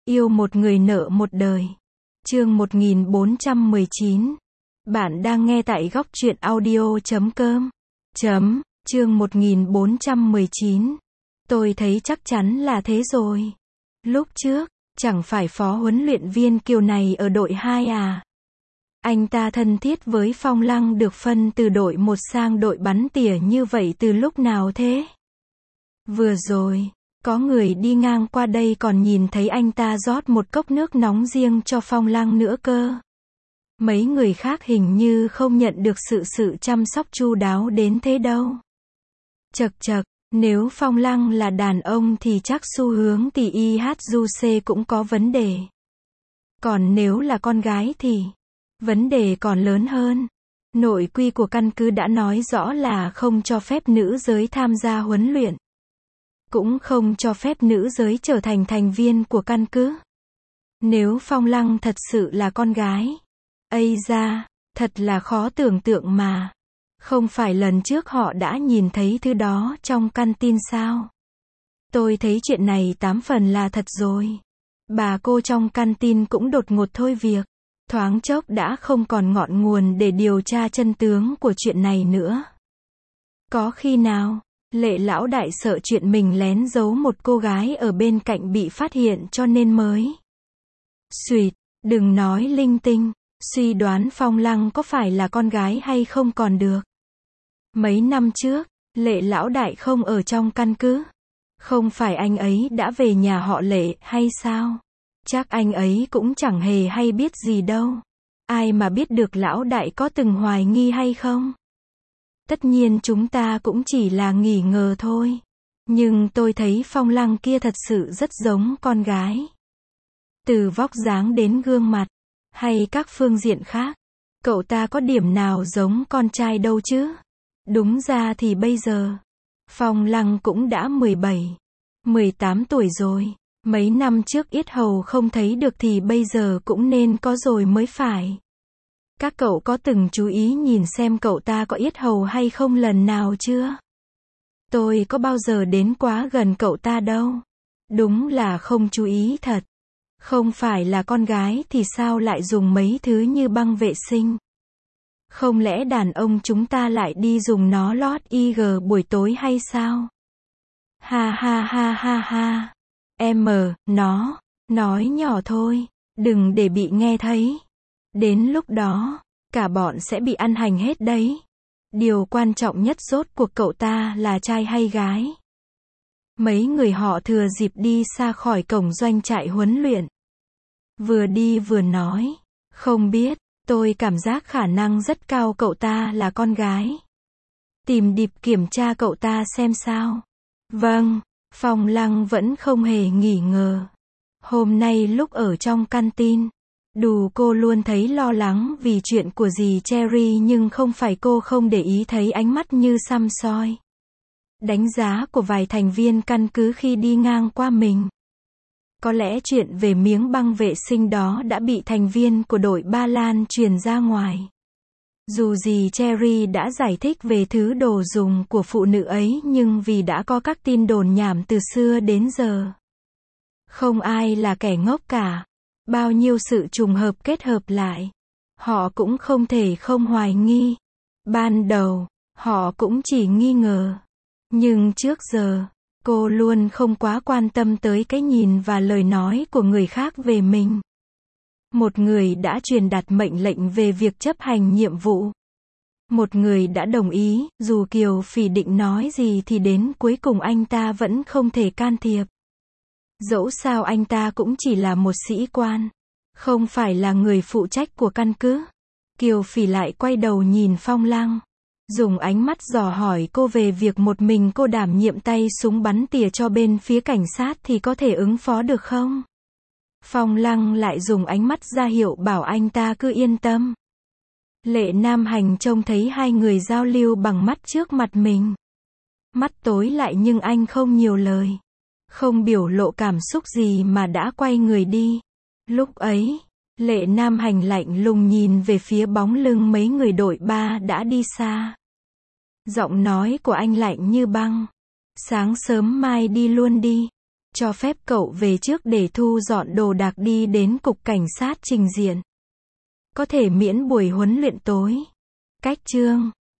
Yêu một người nợ một đời. Chương 1419. Bạn đang nghe tại góc truyện audio.com. Chương 1419. Tôi thấy chắc chắn là thế rồi. Lúc trước, chẳng phải phó huấn luyện viên Kiều này ở đội 2 à? Anh ta thân thiết với Phong Lăng được phân từ đội 1 sang đội bắn tỉa như vậy từ lúc nào thế? Vừa rồi, có người đi ngang qua đây còn nhìn thấy anh ta rót một cốc nước nóng riêng cho Phong Lăng nữa cơ. Mấy người khác hình như không nhận được sự chăm sóc chu đáo đến thế đâu. Chậc chậc, nếu Phong Lăng là đàn ông thì chắc xu hướng tỷ IHJC cũng có vấn đề. Còn nếu là con gái thì vấn đề còn lớn hơn. Nội quy của căn cứ đã nói rõ là không cho phép nữ giới tham gia huấn luyện. Cũng không cho phép nữ giới trở thành thành viên của căn cứ. Nếu Phong Lăng thật sự là con gái, ây da, thật là khó tưởng tượng mà. Không phải lần trước họ đã nhìn thấy thứ đó trong căn tin sao? Tôi thấy chuyện này 8 phần là thật rồi. Bà cô trong căn tin cũng đột ngột thôi việc. Thoáng chốc đã không còn ngọn nguồn để điều tra chân tướng của chuyện này nữa. Có khi nào Lệ lão đại sợ chuyện mình lén giấu một cô gái ở bên cạnh bị phát hiện cho nên mới Xuyệt, đừng nói linh tinh, suy đoán Phong Lăng có phải là con gái hay không còn được. Mấy năm trước, Lệ lão đại không ở trong căn cứ. Không phải anh ấy đã về nhà họ Lệ hay sao? Chắc anh ấy cũng chẳng hề hay biết gì đâu. Ai mà biết được lão đại có từng hoài nghi hay không? Tất nhiên chúng ta cũng chỉ là nghi ngờ thôi. Nhưng tôi thấy Phong Lăng kia thật sự rất giống con gái. Từ vóc dáng đến gương mặt, hay các phương diện khác, cậu ta có điểm nào giống con trai đâu chứ? Đúng ra thì bây giờ, Phong Lăng cũng đã 17, 18 tuổi rồi. Mấy năm trước yết hầu không thấy được thì bây giờ cũng nên có rồi mới phải. Các cậu có từng chú ý nhìn xem cậu ta có yết hầu hay không lần nào chưa? Tôi có bao giờ đến quá gần cậu ta đâu. Đúng là không chú ý thật. Không phải là con gái thì sao lại dùng mấy thứ như băng vệ sinh? Không lẽ đàn ông chúng ta lại đi dùng nó lót IG buổi tối hay sao? Ha ha ha ha ha. Nó, nói nhỏ thôi, đừng để bị nghe thấy. Đến lúc đó, cả bọn sẽ bị ăn hành hết đấy. Điều quan trọng nhất rốt cuộc cậu ta là trai hay gái. Mấy người họ thừa dịp đi xa khỏi cổng doanh trại huấn luyện. Vừa đi vừa nói, không biết, tôi cảm giác khả năng rất cao cậu ta là con gái. Tìm điệp kiểm tra cậu ta xem sao. Vâng, Phong Lăng vẫn không hề nghỉ ngờ. Hôm nay lúc ở trong căn tin, cô luôn thấy lo lắng vì chuyện của dì Cherry nhưng không phải cô không để ý thấy ánh mắt như săm soi. Đánh giá của vài thành viên căn cứ khi đi ngang qua mình. Có lẽ chuyện về miếng băng vệ sinh đó đã bị thành viên của đội Ba Lan truyền ra ngoài. Dù dì Cherry đã giải thích về thứ đồ dùng của phụ nữ ấy nhưng vì đã có các tin đồn nhảm từ xưa đến giờ. Không ai là kẻ ngốc cả. Bao nhiêu sự trùng hợp kết hợp lại. Họ cũng không thể không hoài nghi. Ban đầu, họ cũng chỉ nghi ngờ. Nhưng trước giờ, cô luôn không quá quan tâm tới cái nhìn và lời nói của người khác về mình. Một người đã truyền đạt mệnh lệnh về việc chấp hành nhiệm vụ. Một người đã đồng ý, dù Kiều Phỉ định nói gì thì đến cuối cùng anh ta vẫn không thể can thiệp. Dẫu sao anh ta cũng chỉ là một sĩ quan, không phải là người phụ trách của căn cứ. Kiều Phỉ lại quay đầu nhìn Phong Lăng, dùng ánh mắt dò hỏi cô về việc một mình cô đảm nhiệm tay súng bắn tỉa cho bên phía cảnh sát thì có thể ứng phó được không? Phong Lăng lại dùng ánh mắt ra hiệu bảo anh ta cứ yên tâm. Lệ Nam Hành trông thấy hai người giao lưu bằng mắt trước mặt mình. Mắt tối lại nhưng anh không nhiều lời. Không biểu lộ cảm xúc gì mà đã quay người đi. Lúc ấy, Lệ Nam Hành lạnh lùng nhìn về phía bóng lưng mấy người đội 3 đã đi xa. Giọng nói của anh lạnh như băng. Sáng sớm mai đi luôn đi. Cho phép cậu về trước để thu dọn đồ đạc đi đến cục cảnh sát trình diện. Có thể miễn buổi huấn luyện tối. Cách chương